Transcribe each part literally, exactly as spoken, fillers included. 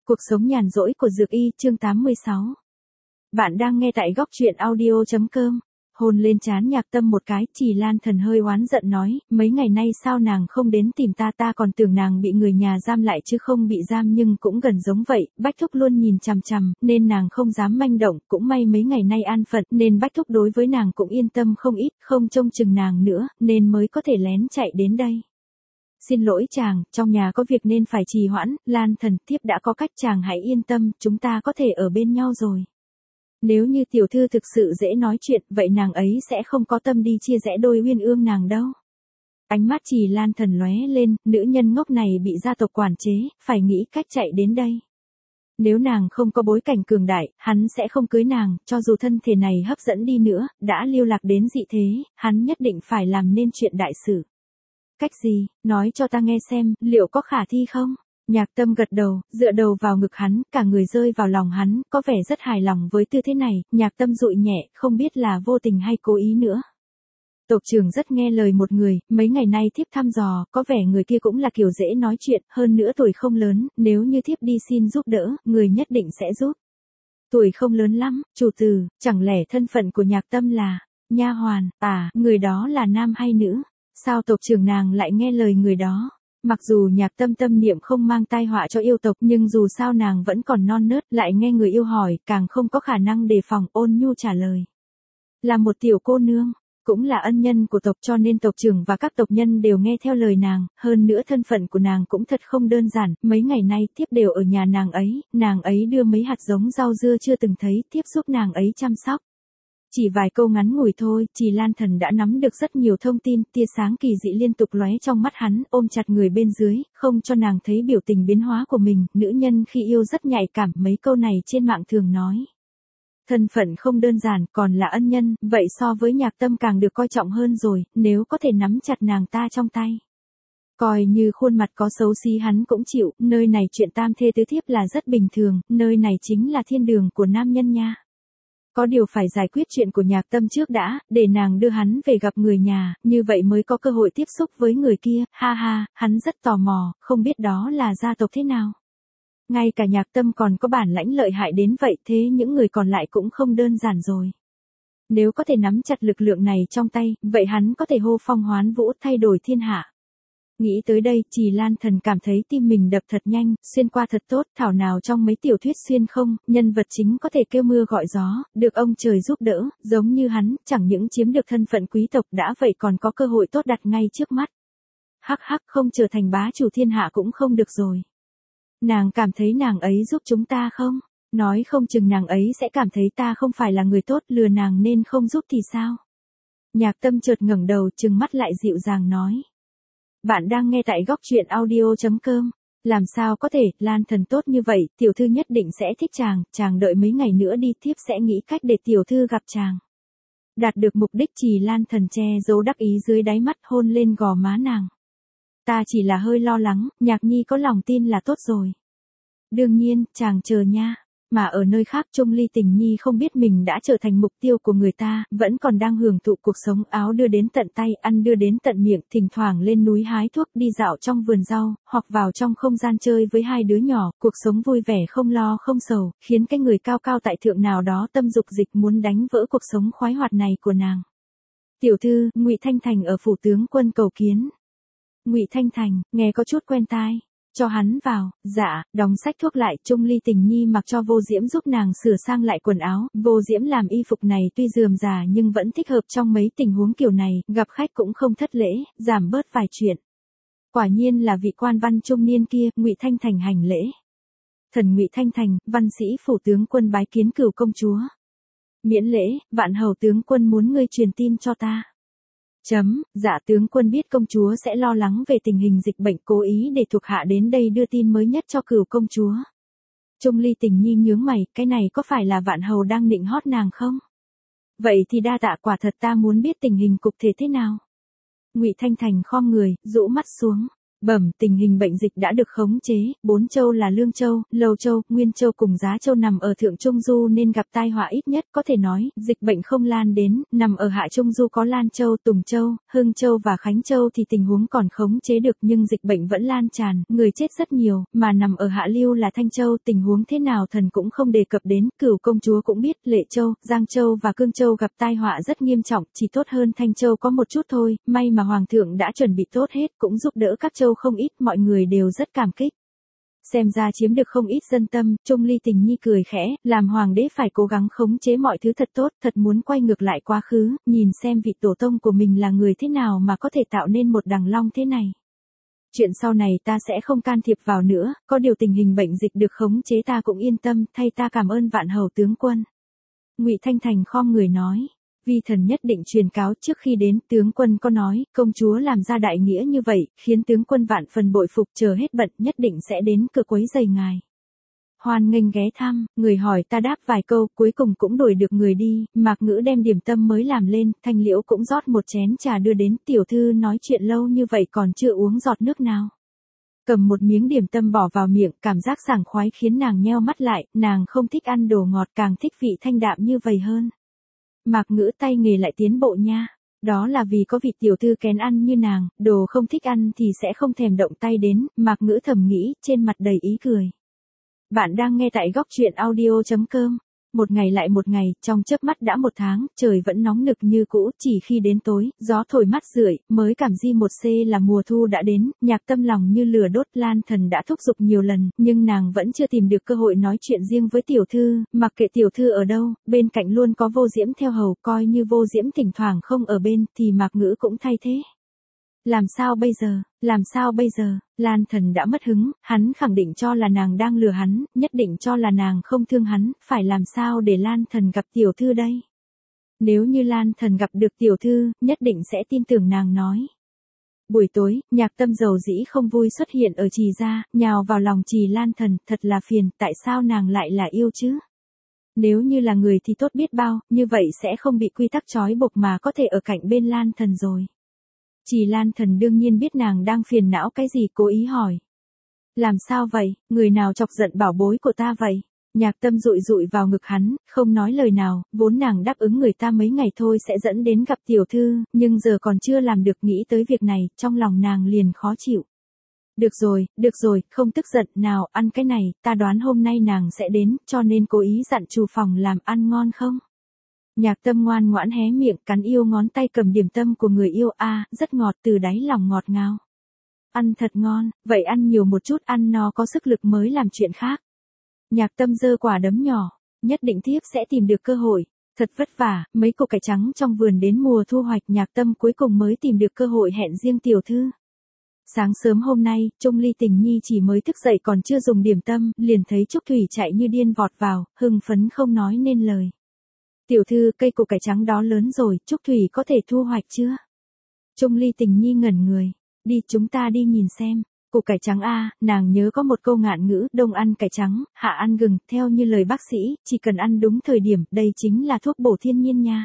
Cuộc sống nhàn rỗi của Dược Y, chương tám mươi sáu. Bạn đang nghe tại góc truyện audio chấm com. Hôn lên trán Nhạc Tâm một cái, Trì Lan Thần hơi oán giận nói, mấy ngày nay sao nàng không đến tìm ta, ta còn tưởng nàng bị người nhà giam lại chứ không bị giam, nhưng cũng gần giống vậy, Bách Thúc luôn nhìn chằm chằm, nên nàng không dám manh động, cũng may mấy ngày nay an phận, nên Bách Thúc đối với nàng cũng yên tâm không ít, không trông chừng nàng nữa, nên mới có thể lén chạy đến đây. Xin lỗi chàng, trong nhà có việc nên phải trì hoãn, Lan Thần, thiếp đã có cách, chàng hãy yên tâm, chúng ta có thể ở bên nhau rồi. Nếu như tiểu thư thực sự dễ nói chuyện, vậy nàng ấy sẽ không có tâm đi chia rẽ đôi uyên ương nàng đâu. Ánh mắt Trì Lan Thần lóe lên, nữ nhân ngốc này bị gia tộc quản chế, phải nghĩ cách chạy đến đây. Nếu nàng không có bối cảnh cường đại, hắn sẽ không cưới nàng, cho dù thân thể này hấp dẫn đi nữa, đã lưu lạc đến dị thế, hắn nhất định phải làm nên chuyện đại sự. Cách gì, nói cho ta nghe xem, liệu có khả thi không? Nhạc Tâm gật đầu, dựa đầu vào ngực hắn, cả người rơi vào lòng hắn, có vẻ rất hài lòng với tư thế này, Nhạc Tâm dụi nhẹ, không biết là vô tình hay cố ý nữa. Tộc trưởng rất nghe lời một người, mấy ngày nay thiếp thăm dò, có vẻ người kia cũng là kiểu dễ nói chuyện, hơn nữa tuổi không lớn, nếu như thiếp đi xin giúp đỡ, người nhất định sẽ giúp. Tuổi không lớn lắm, chủ tử, chẳng lẽ thân phận của Nhạc Tâm là nha hoàn, à, người đó là nam hay nữ? Sao tộc trưởng nàng lại nghe lời người đó? Mặc dù Nhạc Tâm tâm niệm không mang tai họa cho yêu tộc, nhưng dù sao nàng vẫn còn non nớt, lại nghe người yêu hỏi, càng không có khả năng đề phòng, ôn nhu trả lời. Là một tiểu cô nương, cũng là ân nhân của tộc, cho nên tộc trưởng và các tộc nhân đều nghe theo lời nàng, hơn nữa thân phận của nàng cũng thật không đơn giản, mấy ngày nay tiếp đều ở nhà nàng ấy, nàng ấy đưa mấy hạt giống rau dưa chưa từng thấy, tiếp giúp nàng ấy chăm sóc. Chỉ vài câu ngắn ngủi thôi, Trì Lan Thần đã nắm được rất nhiều thông tin, tia sáng kỳ dị liên tục lóe trong mắt hắn, ôm chặt người bên dưới, không cho nàng thấy biểu tình biến hóa của mình, nữ nhân khi yêu rất nhạy cảm, mấy câu này trên mạng thường nói. Thân phận không đơn giản, còn là ân nhân, vậy so với Nhạc Tâm càng được coi trọng hơn rồi, nếu có thể nắm chặt nàng ta trong tay. Coi như khuôn mặt có xấu xí hắn cũng chịu, nơi này chuyện tam thê tứ thiếp là rất bình thường, nơi này chính là thiên đường của nam nhân nha. Có điều phải giải quyết chuyện của Nhạc Tâm trước đã, để nàng đưa hắn về gặp người nhà, như vậy mới có cơ hội tiếp xúc với người kia, ha ha, hắn rất tò mò, không biết đó là gia tộc thế nào. Ngay cả Nhạc Tâm còn có bản lãnh lợi hại đến vậy, thế những người còn lại cũng không đơn giản rồi. Nếu có thể nắm chặt lực lượng này trong tay, vậy hắn có thể hô phong hoán vũ, thay đổi thiên hạ. Nghĩ tới đây, Trì Lan Thần cảm thấy tim mình đập thật nhanh, xuyên qua thật tốt, thảo nào trong mấy tiểu thuyết xuyên không, nhân vật chính có thể kêu mưa gọi gió, được ông trời giúp đỡ, giống như hắn, chẳng những chiếm được thân phận quý tộc đã vậy còn có cơ hội tốt đặt ngay trước mắt. Hắc hắc, không trở thành bá chủ thiên hạ cũng không được rồi. Nàng cảm thấy nàng ấy giúp chúng ta không? Nói không chừng nàng ấy sẽ cảm thấy ta không phải là người tốt, lừa nàng nên không giúp thì sao? Nhạc Tâm chợt ngẩng đầu, trừng mắt lại dịu dàng nói. Bạn đang nghe tại góc truyện audio chấm com. Làm sao có thể, Lan Thần tốt như vậy, tiểu thư nhất định sẽ thích chàng, chàng đợi mấy ngày nữa đi, thiếp sẽ nghĩ cách để tiểu thư gặp chàng. Đạt được mục đích, Trì Lan Thần che giấu đắc ý dưới đáy mắt, hôn lên gò má nàng. Ta chỉ là hơi lo lắng, Nhạc Nhi có lòng tin là tốt rồi. Đương nhiên, chàng chờ nha. Mà ở nơi khác, Trung Ly Tình Nhi không biết mình đã trở thành mục tiêu của người ta, vẫn còn đang hưởng thụ cuộc sống, áo đưa đến tận tay, ăn đưa đến tận miệng, thỉnh thoảng lên núi hái thuốc, đi dạo trong vườn rau, hoặc vào trong không gian chơi với hai đứa nhỏ, cuộc sống vui vẻ không lo không sầu, khiến cái người cao cao tại thượng nào đó tâm dục dịch muốn đánh vỡ cuộc sống khoái hoạt này của nàng. Tiểu thư, Ngụy Thanh Thành ở phủ tướng quân cầu kiến. Ngụy Thanh Thành, nghe có chút quen tai. Cho hắn vào, dạ, đóng sách thuốc lại, Trung Ly Tình Nhi mặc cho Vô Diễm giúp nàng sửa sang lại quần áo, Vô Diễm làm y phục này tuy rườm rà nhưng vẫn thích hợp trong mấy tình huống kiểu này, gặp khách cũng không thất lễ, giảm bớt vài chuyện. Quả nhiên là vị quan văn trung niên kia, Ngụy Thanh Thành hành lễ. Thần Ngụy Thanh Thành, văn sĩ phủ tướng quân bái kiến Cửu công chúa. Miễn lễ, vạn hầu tướng quân muốn ngươi truyền tin cho ta. Chấm, dạ tướng quân biết công chúa sẽ lo lắng về tình hình dịch bệnh, cố ý để thuộc hạ đến đây đưa tin mới nhất cho Cửu công chúa. Trung Ly Tình Nhi nhướng mày, cái này có phải là vạn hầu đang nịnh hót nàng không? Vậy thì đa tạ, quả thật ta muốn biết tình hình cục thể thế nào. Ngụy Thanh Thành khom người, rũ mắt xuống. Bẩm, tình hình bệnh dịch đã được khống chế, bốn châu là Lương Châu, Lầu Châu, Nguyên Châu cùng Giá Châu nằm ở Thượng Trung Du nên gặp tai họa ít nhất, có thể nói, dịch bệnh không lan đến, nằm ở Hạ Trung Du có Lan Châu, Tùng Châu, Hưng Châu và Khánh Châu thì tình huống còn khống chế được nhưng dịch bệnh vẫn lan tràn, người chết rất nhiều, mà nằm ở Hạ Lưu là Thanh Châu, tình huống thế nào thần cũng không đề cập đến, Cửu công chúa cũng biết, Lệ Châu, Giang Châu và Cương Châu gặp tai họa rất nghiêm trọng, chỉ tốt hơn Thanh Châu có một chút thôi, may mà Hoàng thượng đã chuẩn bị tốt hết, cũng giúp đỡ các châu không ít, mọi người đều rất cảm kích. Xem ra chiếm được không ít dân tâm, Trung Ly Tình Nhi cười khẽ, làm hoàng đế phải cố gắng khống chế mọi thứ thật tốt, thật muốn quay ngược lại quá khứ, nhìn xem vị tổ tông của mình là người thế nào mà có thể tạo nên một đằng long thế này. Chuyện sau này ta sẽ không can thiệp vào nữa, có điều tình hình bệnh dịch được khống chế ta cũng yên tâm, thay ta cảm ơn vạn hầu tướng quân. Ngụy Thanh Thành khom người nói. Vi thần nhất định truyền cáo trước khi đến, tướng quân có nói, công chúa làm ra đại nghĩa như vậy, khiến tướng quân vạn phần bội phục, chờ hết bận nhất định sẽ đến cửa quấy giày ngài. Hoan nghênh ghé thăm, người hỏi ta đáp vài câu, cuối cùng cũng đuổi được người đi, Mạc Ngữ đem điểm tâm mới làm lên, Thanh Liễu cũng rót một chén trà đưa đến, tiểu thư nói chuyện lâu như vậy còn chưa uống giọt nước nào. Cầm một miếng điểm tâm bỏ vào miệng, cảm giác sảng khoái khiến nàng nheo mắt lại, nàng không thích ăn đồ ngọt, càng thích vị thanh đạm như vậy hơn. Mạc Ngữ tay nghề lại tiến bộ nha. Đó là vì có vị tiểu thư kén ăn như nàng, đồ không thích ăn thì sẽ không thèm động tay đến, Mạc Ngữ thầm nghĩ, trên mặt đầy ý cười. Bạn đang nghe tại góc truyện audio chấm com. Một ngày lại một ngày, trong chớp mắt đã một tháng, trời vẫn nóng nực như cũ, chỉ khi đến tối, gió thổi mát rượi, mới cảm di một c là mùa thu đã đến, Nhạc Tâm lòng như lửa đốt, Lan Thần đã thúc giục nhiều lần, nhưng nàng vẫn chưa tìm được cơ hội nói chuyện riêng với tiểu thư, mặc kệ tiểu thư ở đâu, bên cạnh luôn có Vô Diễm theo hầu, coi như Vô Diễm thỉnh thoảng không ở bên, thì Mạc Ngữ cũng thay thế. Làm sao bây giờ, làm sao bây giờ, Lan Thần đã mất hứng, hắn khẳng định cho là nàng đang lừa hắn, nhất định cho là nàng không thương hắn, phải làm sao để Lan Thần gặp tiểu thư đây? Nếu như Lan Thần gặp được tiểu thư, nhất định sẽ tin tưởng nàng nói. Buổi tối, Nhạc Tâm dầu dĩ không vui xuất hiện ở Trì gia, nhào vào lòng Trì Lan Thần, thật là phiền, tại sao nàng lại là yêu chứ? Nếu như là người thì tốt biết bao, như vậy sẽ không bị quy tắc trói buộc mà có thể ở cạnh bên Lan Thần rồi. Trì Lan Thần đương nhiên biết nàng đang phiền não cái gì, cố ý hỏi. Làm sao vậy, người nào chọc giận bảo bối của ta vậy? Nhạc Tâm dụi dụi vào ngực hắn, không nói lời nào, vốn nàng đáp ứng người ta mấy ngày thôi sẽ dẫn đến gặp tiểu thư, nhưng giờ còn chưa làm được, nghĩ tới việc này, trong lòng nàng liền khó chịu. Được rồi, được rồi, không tức giận, nào, ăn cái này, ta đoán hôm nay nàng sẽ đến, cho nên cố ý dặn chủ phòng làm ăn ngon không? Nhạc Tâm ngoan ngoãn hé miệng, cắn yêu ngón tay cầm điểm tâm của người yêu, a, à, rất ngọt, từ đáy lòng ngọt ngào. Ăn thật ngon, vậy ăn nhiều một chút, ăn no có sức lực mới làm chuyện khác. Nhạc Tâm giơ quả đấm nhỏ, nhất định thiếp sẽ tìm được cơ hội. Thật vất vả, mấy củ cải trắng trong vườn đến mùa thu hoạch, Nhạc Tâm cuối cùng mới tìm được cơ hội hẹn riêng tiểu thư. Sáng sớm hôm nay, Trung Ly Tình Nhi chỉ mới thức dậy còn chưa dùng điểm tâm, liền thấy Trúc Thủy chạy như điên vọt vào, hưng phấn không nói nên lời. Tiểu thư, cây củ cải trắng đó lớn rồi, Trúc Thủy có thể thu hoạch chưa? Trung Ly Tình Nhi ngẩn người. Đi, chúng ta đi nhìn xem. Củ cải trắng a, nàng nhớ có một câu ngạn ngữ, đông ăn cải trắng, hạ ăn gừng, theo như lời bác sĩ, chỉ cần ăn đúng thời điểm, đây chính là thuốc bổ thiên nhiên nha.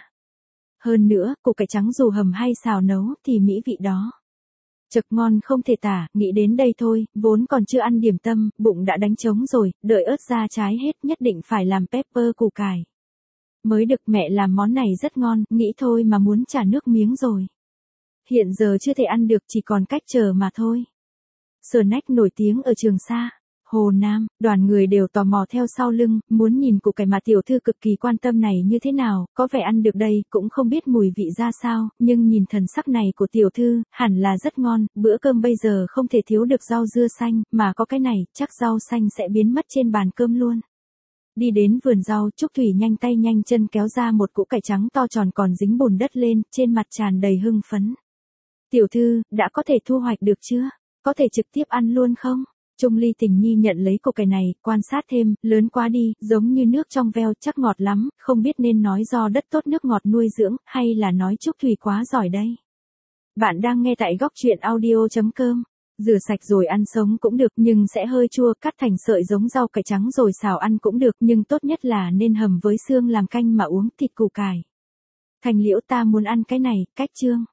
Hơn nữa, củ cải trắng dù hầm hay xào nấu, thì mỹ vị đó. Chật ngon không thể tả, nghĩ đến đây thôi, vốn còn chưa ăn điểm tâm, bụng đã đánh trống rồi, đợi ớt ra trái hết, nhất định phải làm pepper củ cải. Mới được, mẹ làm món này rất ngon, nghĩ thôi mà muốn trả nước miếng rồi. Hiện giờ chưa thể ăn được, chỉ còn cách chờ mà thôi. Snack nổi tiếng ở Trường Sa, Hồ Nam, đoàn người đều tò mò theo sau lưng, muốn nhìn củ cải mà tiểu thư cực kỳ quan tâm này như thế nào, có vẻ ăn được đây, cũng không biết mùi vị ra sao, nhưng nhìn thần sắc này của tiểu thư, hẳn là rất ngon, bữa cơm bây giờ không thể thiếu được rau dưa xanh, mà có cái này, chắc rau xanh sẽ biến mất trên bàn cơm luôn. Đi đến vườn rau, Trúc Thủy nhanh tay nhanh chân kéo ra một củ cải trắng to tròn còn dính bùn đất lên, trên mặt tràn đầy hưng phấn. Tiểu thư, đã có thể thu hoạch được chưa? Có thể trực tiếp ăn luôn không? Trung Ly Tình Nhi nhận lấy củ cải này, quan sát thêm, lớn quá đi, giống như nước trong veo, chắc ngọt lắm, không biết nên nói do đất tốt nước ngọt nuôi dưỡng, hay là nói Trúc Thủy quá giỏi đây. Bạn đang nghe tại góc truyện audio chấm com. Rửa sạch rồi ăn sống cũng được, nhưng sẽ hơi chua, cắt thành sợi giống rau cải trắng rồi xào ăn cũng được, nhưng tốt nhất là nên hầm với xương làm canh mà uống thịt củ cải. Thành Liễu, ta muốn ăn cái này, cách chương.